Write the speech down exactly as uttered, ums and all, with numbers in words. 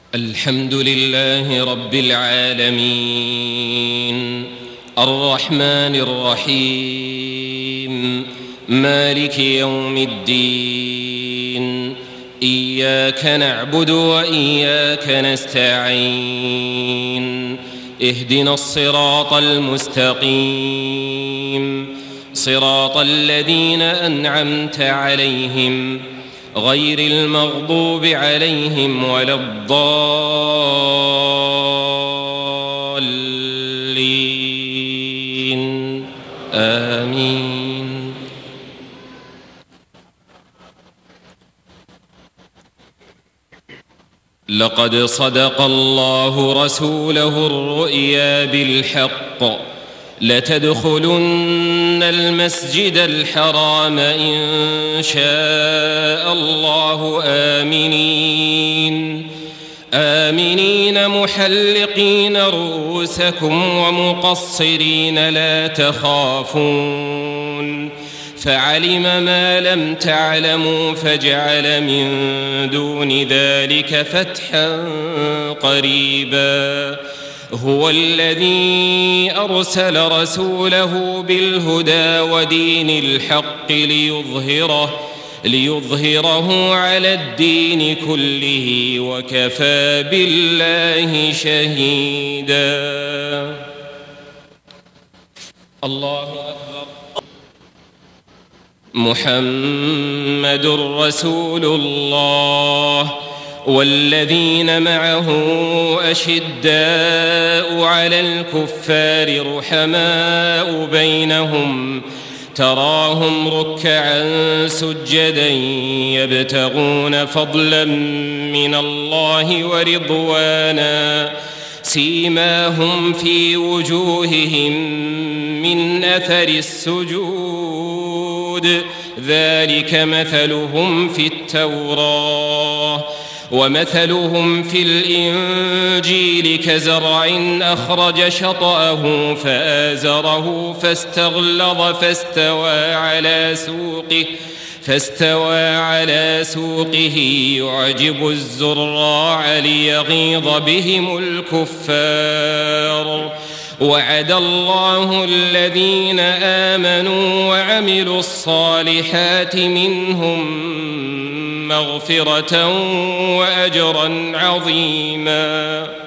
الحمد لله رب العالمين الرحمن الرحيم مالك يوم الدين إياك نعبد وإياك نستعين اهدنا الصراط المستقيم صراط الذين أنعمت عليهم غير المغضوب عليهم ولا الضالين آمين. لقد صدق الله رسوله الرؤيا بالحق لتدخلن المسجد الحرام إن شاء الله آمنين آمنين محلقين رؤوسكم ومقصرين لا تخافون فعلم ما لم تعلموا فجعل من دون ذلك فتحا قريبا. هو الذي أرسل رسوله بالهدى ودين الحق ليظهره ليظهره على الدين كله وكفى بالله شهيدا. الله أكبر. محمد رسول الله والذين معه أشداء على الكفار رحماء بينهم تراهم ركعا سجدا يبتغون فضلا من الله ورضوانا سيماهم في وجوههم من أثر السجود ذلك مثلهم في التوراة ومثلهم في الإنجيل كزرع أخرج شطأه فآزره فاستغلظ فاستوى على سوقه فاستوى على سوقه يعجب الزراع ليغيظ بهم الكفار. وعد الله الذين آمنوا وعملوا الصالحات منهم مغفرة وأجرا عظيما.